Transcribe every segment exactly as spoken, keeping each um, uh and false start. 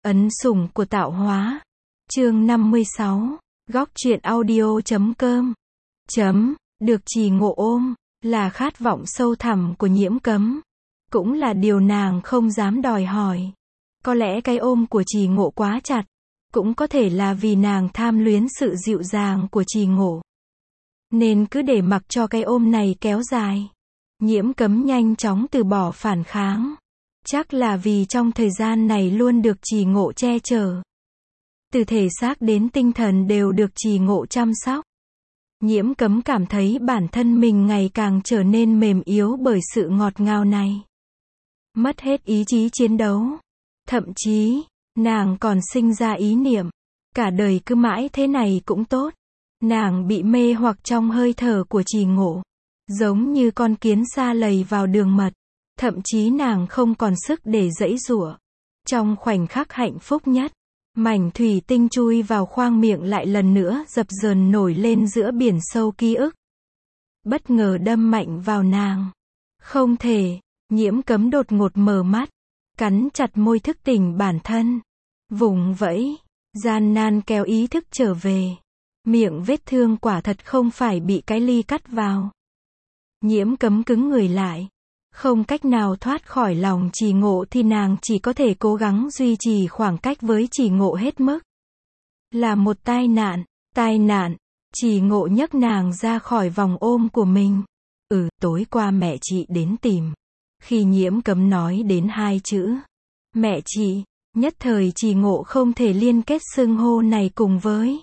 Ấn sủng của tạo hóa. Chương năm mươi sáu. Góc truyện audio chấm com. Chấm. Được trì ngộ ôm, là khát vọng sâu thẳm của Nhiễm Cấm. Cũng là điều nàng không dám đòi hỏi. Có lẽ cái ôm của trì ngộ quá chặt. Cũng có thể là vì nàng tham luyến sự dịu dàng của trì ngộ. Nên cứ để mặc cho cái ôm này kéo dài. Nhiễm Cấm nhanh chóng từ bỏ phản kháng. Chắc là vì trong thời gian này luôn được trì ngộ che chở. Từ thể xác đến tinh thần đều được trì ngộ chăm sóc. Nhiễm Cấm cảm thấy bản thân mình ngày càng trở nên mềm yếu bởi sự ngọt ngào này. Mất hết ý chí chiến đấu. Thậm chí, nàng còn sinh ra ý niệm. Cả đời cứ mãi thế này cũng tốt. Nàng bị mê hoặc trong hơi thở của trì ngộ. Giống như con kiến sa lầy vào đường mật. Thậm chí nàng không còn sức để giãy giụa. Trong khoảnh khắc hạnh phúc nhất, mảnh thủy tinh chui vào khoang miệng lại lần nữa dập dờn nổi lên giữa biển sâu ký ức. Bất ngờ đâm mạnh vào nàng. Không thể, Nhiễm Cấm đột ngột mở mắt, cắn chặt môi thức tỉnh bản thân. Vùng vẫy, gian nan kéo ý thức trở về. Miệng vết thương quả thật không phải bị cái ly cắt vào. Nhiễm Cấm cứng người lại. Không cách nào thoát khỏi lòng trì ngộ thì nàng chỉ có thể cố gắng duy trì khoảng cách với trì ngộ hết mức. Là một tai nạn, tai nạn, trì ngộ nhấc nàng ra khỏi vòng ôm của mình. Ừ, tối qua mẹ chị đến tìm. Khi Nhiễm Cấm nói đến hai chữ mẹ chị, nhất thời trì ngộ không thể liên kết xưng hô này cùng với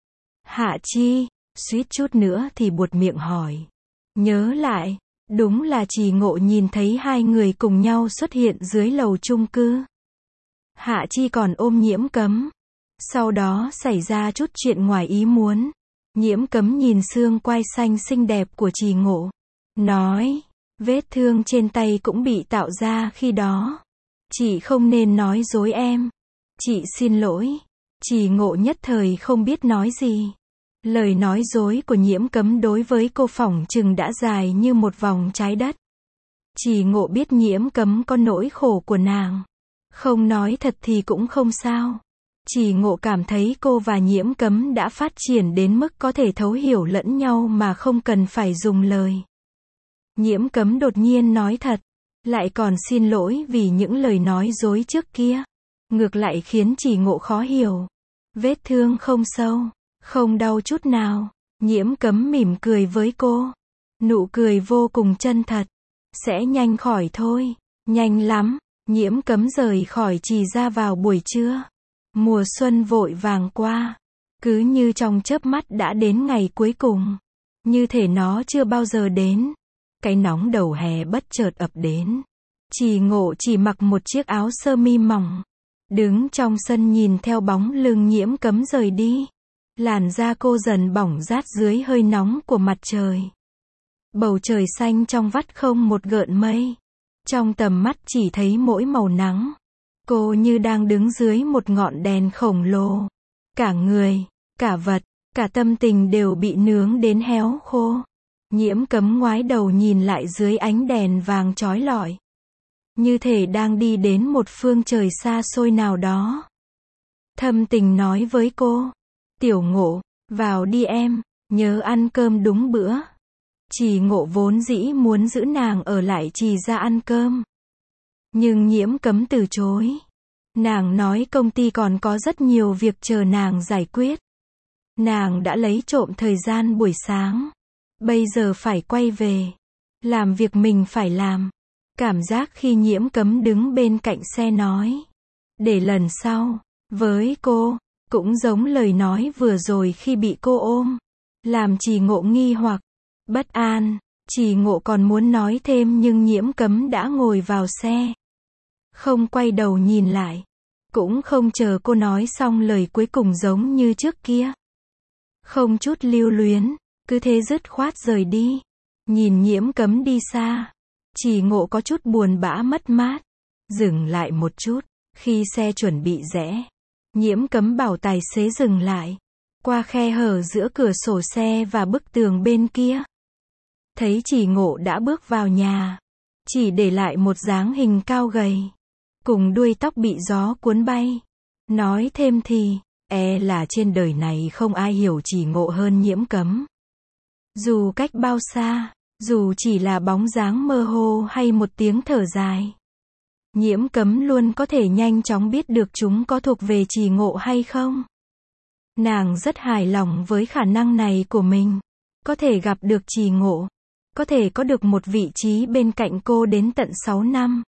Hạ Chi, suýt chút nữa thì buột miệng hỏi. Nhớ lại, đúng là trì ngộ nhìn thấy hai người cùng nhau xuất hiện dưới lầu chung cư. Hạ Chi còn ôm Nhiễm Cấm. Sau đó xảy ra chút chuyện ngoài ý muốn. Nhiễm Cấm nhìn xương quai xanh xinh đẹp của trì ngộ. Nói, vết thương trên tay cũng bị tạo ra khi đó. Chị không nên nói dối em. Chị xin lỗi. Trì ngộ nhất thời không biết nói gì. Lời nói dối của Nhiễm Cấm đối với cô phỏng chừng đã dài như một vòng trái đất. Trì ngộ biết Nhiễm Cấm có nỗi khổ của nàng. Không nói thật thì cũng không sao. Trì ngộ cảm thấy cô và Nhiễm Cấm đã phát triển đến mức có thể thấu hiểu lẫn nhau mà không cần phải dùng lời. Nhiễm Cấm đột nhiên nói thật. Lại còn xin lỗi vì những lời nói dối trước kia. Ngược lại khiến trì ngộ khó hiểu. Vết thương không sâu. Không đau chút nào. Nhiễm Cấm mỉm cười với cô. Nụ cười vô cùng chân thật. Sẽ nhanh khỏi thôi. Nhanh lắm. Nhiễm Cấm rời khỏi trì ra vào buổi trưa. Mùa xuân vội vàng qua. Cứ như trong chớp mắt đã đến ngày cuối cùng. Như thể nó chưa bao giờ đến. Cái nóng đầu hè bất chợt ập đến. Trì ngộ chỉ mặc một chiếc áo sơ mi mỏng. Đứng trong sân nhìn theo bóng lưng Nhiễm Cấm rời đi. Làn da cô dần bỏng rát dưới hơi nóng của mặt trời. Bầu trời xanh trong vắt không một gợn mây. Trong tầm mắt chỉ thấy mỗi màu nắng. Cô như đang đứng dưới một ngọn đèn khổng lồ. Cả người, cả vật, cả tâm tình đều bị nướng đến héo khô. Nhiễm Cấm ngoái đầu nhìn lại dưới ánh đèn vàng chói lọi. Như thể đang đi đến một phương trời xa xôi nào đó. Thâm tình nói với cô. Tiểu Ngộ, vào đi em, nhớ ăn cơm đúng bữa. Trì ngộ vốn dĩ muốn giữ nàng ở lại trì ra ăn cơm. Nhưng Nhiễm Cấm từ chối. Nàng nói công ty còn có rất nhiều việc chờ nàng giải quyết. Nàng đã lấy trộm thời gian buổi sáng. Bây giờ phải quay về. Làm việc mình phải làm. Cảm giác khi Nhiễm Cấm đứng bên cạnh xe nói. Để lần sau, với cô. Cũng giống lời nói vừa rồi khi bị cô ôm. Làm trì ngộ nghi hoặc, bất an. Trì ngộ còn muốn nói thêm nhưng Nhiễm Cấm đã ngồi vào xe. Không quay đầu nhìn lại. Cũng không chờ cô nói xong lời cuối cùng giống như trước kia. Không chút lưu luyến. Cứ thế dứt khoát rời đi. Nhìn Nhiễm Cấm đi xa. Trì ngộ có chút buồn bã mất mát. Dừng lại một chút. Khi xe chuẩn bị rẽ. Nhiễm Cấm bảo tài xế dừng lại. Qua khe hở giữa cửa sổ xe và bức tường bên kia. Thấy trì ngộ đã bước vào nhà. Chỉ để lại một dáng hình cao gầy. Cùng đuôi tóc bị gió cuốn bay. Nói thêm thì, e là trên đời này không ai hiểu Chỉ Ngộ hơn Nhiễm Cấm. Dù cách bao xa, dù chỉ là bóng dáng mơ hồ hay một tiếng thở dài, Nhiễm Cấm luôn có thể nhanh chóng biết được chúng có thuộc về Chỉ Ngộ hay không. Nàng rất hài lòng với khả năng này của mình. Có thể gặp được Chỉ Ngộ, có thể có được một vị trí bên cạnh cô đến tận sáu năm.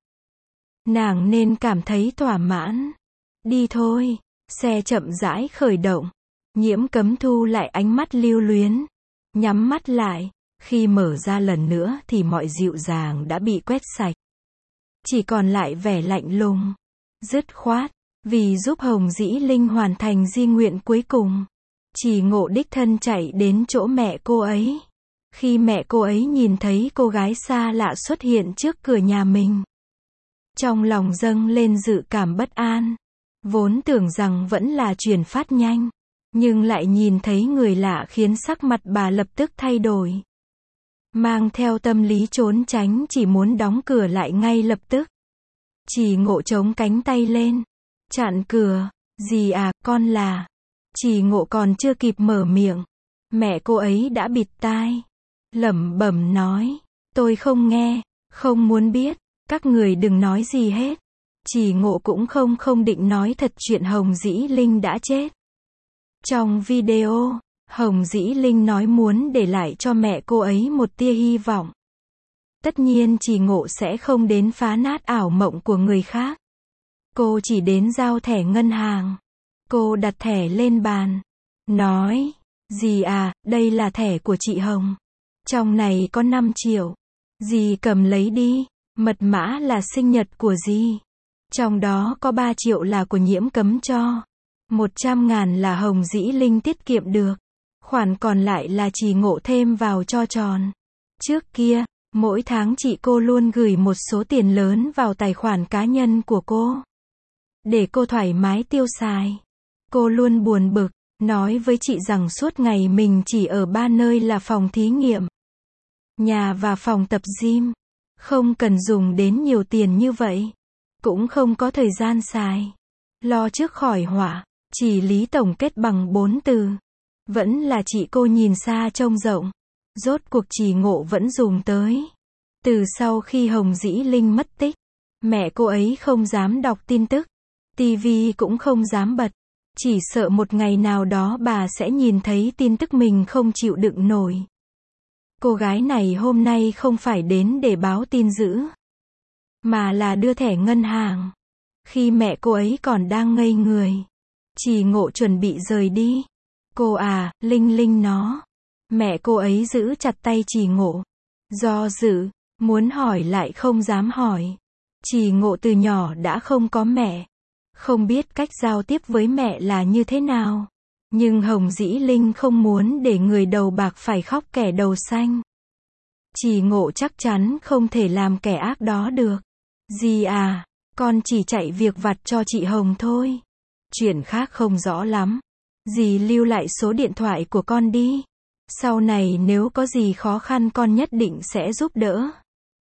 Nàng nên cảm thấy thỏa mãn. Đi thôi, xe chậm rãi khởi động. Nhiễm Cấm thu lại ánh mắt lưu luyến, nhắm mắt lại, khi mở ra lần nữa thì mọi dịu dàng đã bị quét sạch. Chỉ còn lại vẻ lạnh lùng, dứt khoát, vì giúp Hồng Dĩ Linh hoàn thành di nguyện cuối cùng. Chỉ Ngộ đích thân chạy đến chỗ mẹ cô ấy. Khi mẹ cô ấy nhìn thấy cô gái xa lạ xuất hiện trước cửa nhà mình, trong lòng dâng lên dự cảm bất an. Vốn tưởng rằng vẫn là chuyển phát nhanh, nhưng lại nhìn thấy người lạ khiến sắc mặt bà lập tức thay đổi. Mang theo tâm lý trốn tránh chỉ muốn đóng cửa lại ngay lập tức. Chỉ Ngộ chống cánh tay lên, chặn cửa. Dì à, con là... Chỉ Ngộ còn chưa kịp mở miệng, mẹ cô ấy đã bịt tai, lẩm bẩm nói, tôi không nghe, không muốn biết, các người đừng nói gì hết. Chỉ Ngộ cũng không không định nói thật chuyện Hồng Dĩ Linh đã chết. Trong video, Hồng Dĩ Linh nói muốn để lại cho mẹ cô ấy một tia hy vọng. Tất nhiên Chỉ Ngộ sẽ không đến phá nát ảo mộng của người khác. Cô chỉ đến giao thẻ ngân hàng. Cô đặt thẻ lên bàn, nói, dì à, đây là thẻ của chị Hồng. Trong này có năm triệu. Dì cầm lấy đi, mật mã là sinh nhật của dì. Trong đó có ba triệu là của Nhiễm Cấm cho. một trăm ngàn là Hồng Dĩ Linh tiết kiệm được. Khoản còn lại là Chỉ Ngộ thêm vào cho tròn. Trước kia, mỗi tháng chị cô luôn gửi một số tiền lớn vào tài khoản cá nhân của cô, để cô thoải mái tiêu xài. Cô luôn buồn bực, nói với chị rằng suốt ngày mình chỉ ở ba nơi là phòng thí nghiệm, nhà và phòng tập gym. Không cần dùng đến nhiều tiền như vậy. Cũng không có thời gian xài. Lo trước khỏi họa. Chỉ lý tổng kết bằng bốn từ. Vẫn là chị cô nhìn xa trông rộng. Rốt cuộc Chỉ Ngộ vẫn dùng tới. Từ sau khi Hồng Dĩ Linh mất tích, mẹ cô ấy không dám đọc tin tức, tivi cũng không dám bật. Chỉ sợ một ngày nào đó bà sẽ nhìn thấy tin tức mình không chịu đựng nổi. Cô gái này hôm nay không phải đến để báo tin dữ, mà là đưa thẻ ngân hàng. Khi mẹ cô ấy còn đang ngây người, Chỉ Ngộ chuẩn bị rời đi. Cô à, Linh Linh nó. Mẹ cô ấy giữ chặt tay Chỉ Ngộ. Do dự, muốn hỏi lại không dám hỏi. Chỉ Ngộ từ nhỏ đã không có mẹ, không biết cách giao tiếp với mẹ là như thế nào. Nhưng Hồng Dĩ Linh không muốn để người đầu bạc phải khóc kẻ đầu xanh. Chỉ Ngộ chắc chắn không thể làm kẻ ác đó được. Dì à, con chỉ chạy việc vặt cho chị Hồng thôi. Chuyện khác không rõ lắm. Dì lưu lại số điện thoại của con đi. Sau này nếu có gì khó khăn con nhất định sẽ giúp đỡ.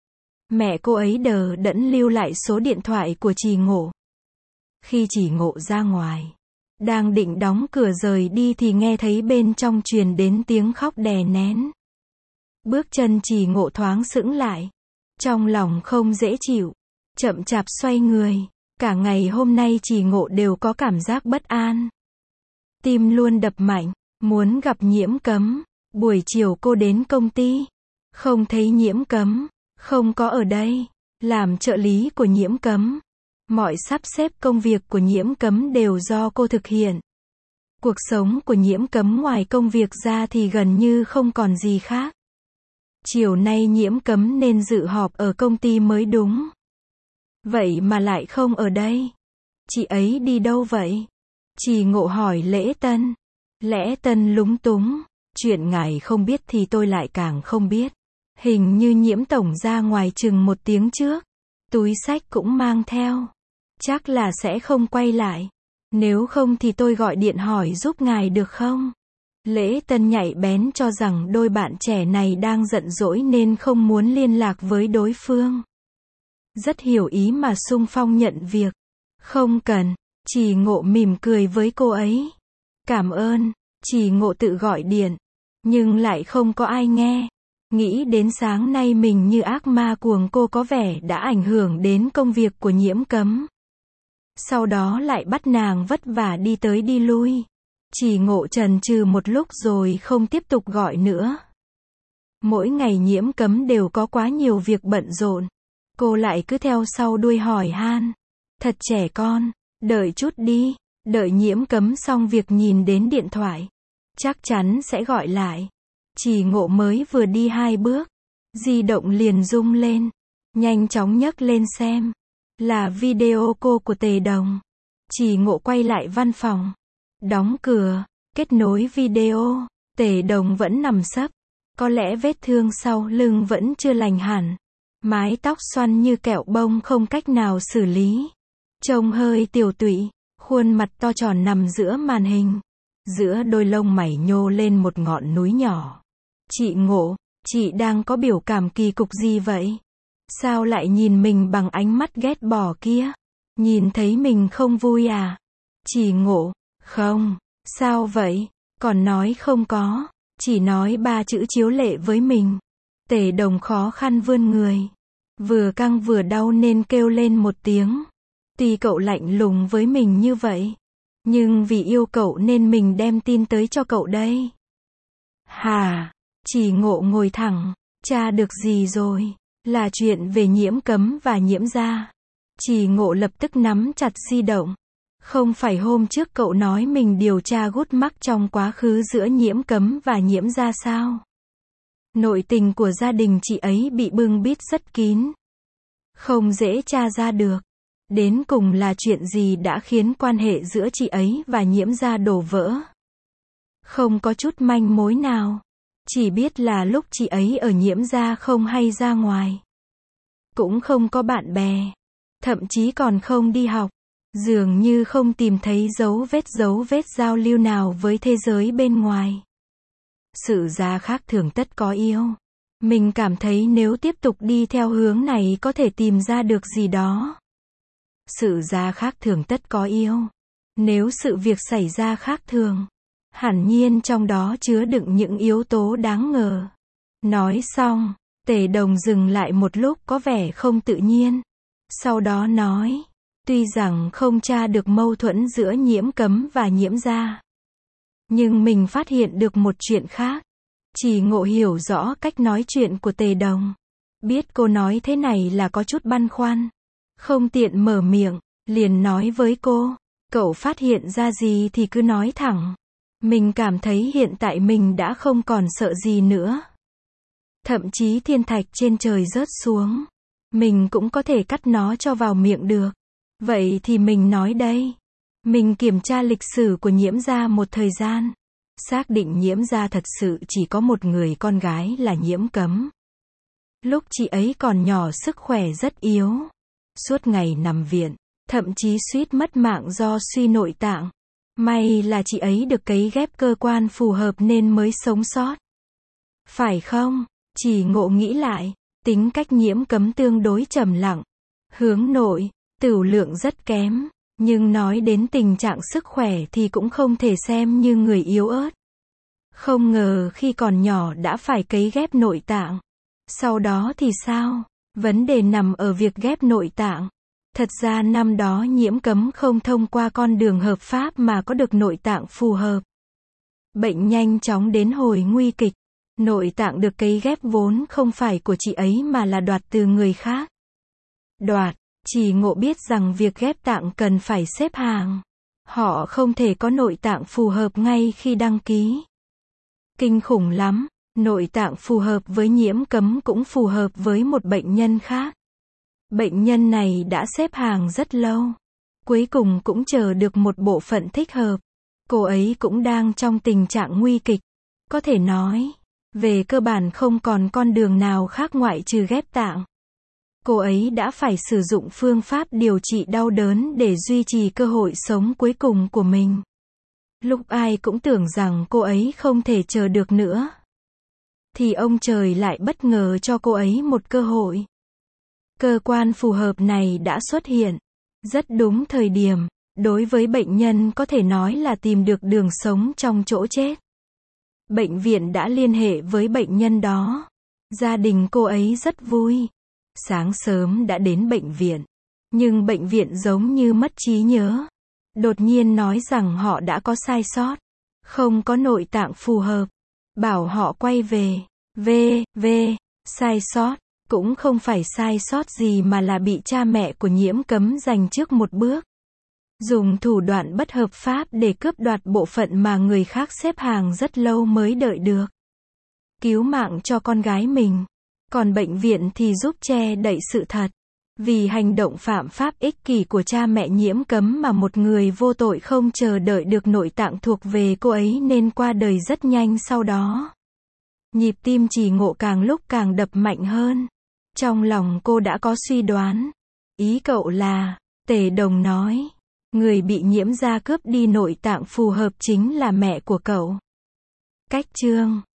Mẹ cô ấy đờ đẫn lưu lại số điện thoại của Chỉ Ngộ. Khi Chỉ Ngộ ra ngoài, đang định đóng cửa rời đi thì nghe thấy bên trong truyền đến tiếng khóc đè nén. Bước chân Chỉ Ngộ thoáng sững lại. Trong lòng không dễ chịu. Chậm chạp xoay người. Cả ngày hôm nay Chỉ Ngộ đều có cảm giác bất an. Tim luôn đập mạnh. Muốn gặp Nhiễm Cấm. Buổi chiều cô đến công ty. Không thấy Nhiễm Cấm. Không có ở đây. Làm trợ lý của Nhiễm Cấm. Mọi sắp xếp công việc của Nhiễm Cấm đều do cô thực hiện. Cuộc sống của Nhiễm Cấm ngoài công việc ra thì gần như không còn gì khác. Chiều nay Nhiễm Cấm nên dự họp ở công ty mới đúng. Vậy mà lại không ở đây. Chị ấy đi đâu vậy? Chỉ Ngộ hỏi Lễ Tân. Lễ Tân lúng túng. Chuyện ngài không biết thì tôi lại càng không biết. Hình như Nhiễm tổng ra ngoài chừng một tiếng trước. Túi xách cũng mang theo. Chắc là sẽ không quay lại. Nếu không thì tôi gọi điện hỏi giúp ngài được không? Lễ Tân nhạy bén cho rằng đôi bạn trẻ này đang giận dỗi nên không muốn liên lạc với đối phương. Rất hiểu ý mà xung phong nhận việc. Không cần. Trì Ngộ mỉm cười với cô ấy. Cảm ơn. Trì Ngộ tự gọi điện, nhưng lại không có ai nghe. Nghĩ đến sáng nay mình như ác ma cuồng cô có vẻ đã ảnh hưởng đến công việc của Nhiễm Cấm. Sau đó lại bắt nàng vất vả đi tới đi lui. Trì Ngộ chần chừ một lúc rồi không tiếp tục gọi nữa. Mỗi ngày Nhiễm Cấm đều có quá nhiều việc bận rộn. Cô lại cứ theo sau đuôi hỏi han. Thật trẻ con, đợi chút đi, đợi Nhiễm Cấm xong việc nhìn đến điện thoại. Chắc chắn sẽ gọi lại. Trì Ngộ mới vừa đi hai bước, di động liền rung lên. Nhanh chóng nhấc lên xem. Là video call của Tề Đồng. Trì Ngộ quay lại văn phòng. Đóng cửa, kết nối video. Tề Đồng vẫn nằm sấp. Có lẽ vết thương sau lưng vẫn chưa lành hẳn. Mái tóc xoăn như kẹo bông không cách nào xử lý. Trông hơi tiều tụy, khuôn mặt to tròn nằm giữa màn hình. Giữa đôi lông mày nhô lên một ngọn núi nhỏ. Chị Ngộ, chị đang có biểu cảm kỳ cục gì vậy? Sao lại nhìn mình bằng ánh mắt ghét bỏ kia? Nhìn thấy mình không vui à? Chị Ngộ, không, sao vậy? Còn nói không có, chỉ nói ba chữ chiếu lệ với mình. Tề Đồng khó khăn vươn người. Vừa căng vừa đau nên kêu lên một tiếng. Tuy cậu lạnh lùng với mình như vậy, nhưng vì yêu cậu nên mình đem tin tới cho cậu đây. Hà, Trì Ngộ ngồi thẳng. Tra được gì rồi? Là chuyện về Nhiễm Cấm và Nhiễm gia. Trì Ngộ lập tức nắm chặt di động. Không phải hôm trước cậu nói mình điều tra gút mắc trong quá khứ giữa Nhiễm Cấm và Nhiễm gia sao? Nội tình của gia đình chị ấy bị bưng bít rất kín. Không dễ tra ra được. Đến cùng là chuyện gì đã khiến quan hệ giữa chị ấy và Nhiễm gia đổ vỡ? Không có chút manh mối nào. Chỉ biết là lúc chị ấy ở Nhiễm gia không hay ra ngoài. Cũng không có bạn bè. Thậm chí còn không đi học. Dường như không tìm thấy dấu vết dấu vết giao lưu nào với thế giới bên ngoài. Sự ra khác thường tất có yêu. Mình cảm thấy nếu tiếp tục đi theo hướng này có thể tìm ra được gì đó. Sự ra khác thường tất có yêu. Nếu sự việc xảy ra khác thường, hẳn nhiên trong đó chứa đựng những yếu tố đáng ngờ. Nói xong, Tề Đồng dừng lại một lúc có vẻ không tự nhiên. Sau đó nói, tuy rằng không tra được mâu thuẫn giữa Nhiễm Cấm và Nhiễm gia, nhưng mình phát hiện được một chuyện khác. Trì Ngộ hiểu rõ cách nói chuyện của Tề Đồng. Biết cô nói thế này là có chút băn khoăn. Không tiện mở miệng, liền nói với cô, cậu phát hiện ra gì thì cứ nói thẳng. Mình cảm thấy hiện tại mình đã không còn sợ gì nữa. Thậm chí thiên thạch trên trời rớt xuống, mình cũng có thể cắt nó cho vào miệng được. Vậy thì mình nói đây. Mình kiểm tra lịch sử của Nhiễm gia một thời gian. Xác định Nhiễm gia thật sự chỉ có một người con gái là Nhiễm Cấm. Lúc chị ấy còn nhỏ sức khỏe rất yếu. Suốt ngày nằm viện, thậm chí suýt mất mạng do suy nội tạng. May là chị ấy được cấy ghép cơ quan phù hợp nên mới sống sót. Phải không? Trì Ngộ nghĩ lại, tính cách Nhiễm Cấm tương đối trầm lặng. Hướng nội, tửu lượng rất kém. Nhưng nói đến tình trạng sức khỏe thì cũng không thể xem như người yếu ớt. Không ngờ khi còn nhỏ đã phải cấy ghép nội tạng. Sau đó thì sao? Vấn đề nằm ở việc ghép nội tạng. Thật ra năm đó Nhiễm Cấm không thông qua con đường hợp pháp mà có được nội tạng phù hợp. Bệnh nhanh chóng đến hồi nguy kịch. Nội tạng được cấy ghép vốn không phải của chị ấy mà là đoạt từ người khác. Đoạt. Trì Ngộ biết rằng việc ghép tạng cần phải xếp hàng. Họ không thể có nội tạng phù hợp ngay khi đăng ký. Kinh khủng lắm, nội tạng phù hợp với Nhiễm Cấm cũng phù hợp với một bệnh nhân khác. Bệnh nhân này đã xếp hàng rất lâu. Cuối cùng cũng chờ được một bộ phận thích hợp. Cô ấy cũng đang trong tình trạng nguy kịch. Có thể nói, về cơ bản không còn con đường nào khác ngoại trừ ghép tạng. Cô ấy đã phải sử dụng phương pháp điều trị đau đớn để duy trì cơ hội sống cuối cùng của mình. Lúc ai cũng tưởng rằng cô ấy không thể chờ được nữa, thì ông trời lại bất ngờ cho cô ấy một cơ hội. Cơ quan phù hợp này đã xuất hiện rất đúng thời điểm, Đối với bệnh nhân có thể nói là tìm được đường sống trong chỗ chết. Bệnh viện đã liên hệ với bệnh nhân đó. Gia đình cô ấy rất vui. Sáng sớm đã đến bệnh viện. Nhưng bệnh viện giống như mất trí nhớ. Đột nhiên nói rằng họ đã có sai sót. Không có nội tạng phù hợp. Bảo họ quay về. Về, về, sai sót. Cũng không phải sai sót gì mà là bị cha mẹ của Nhiễm Cấm giành trước một bước. Dùng thủ đoạn bất hợp pháp để cướp đoạt bộ phận mà người khác xếp hàng rất lâu mới đợi được. Cứu mạng cho con gái mình. Còn bệnh viện thì giúp che đậy sự thật. Vì hành động phạm pháp ích kỷ của cha mẹ Nhiễm Cấm mà một người vô tội không chờ đợi được nội tạng thuộc về cô ấy nên qua đời rất nhanh sau đó. Nhịp tim Trì Ngộ càng lúc càng đập mạnh hơn. Trong lòng cô đã có suy đoán. Ý cậu là, Tề Đồng nói, người bị Nhiễm gia cướp đi nội tạng phù hợp chính là mẹ của cậu. Cách chương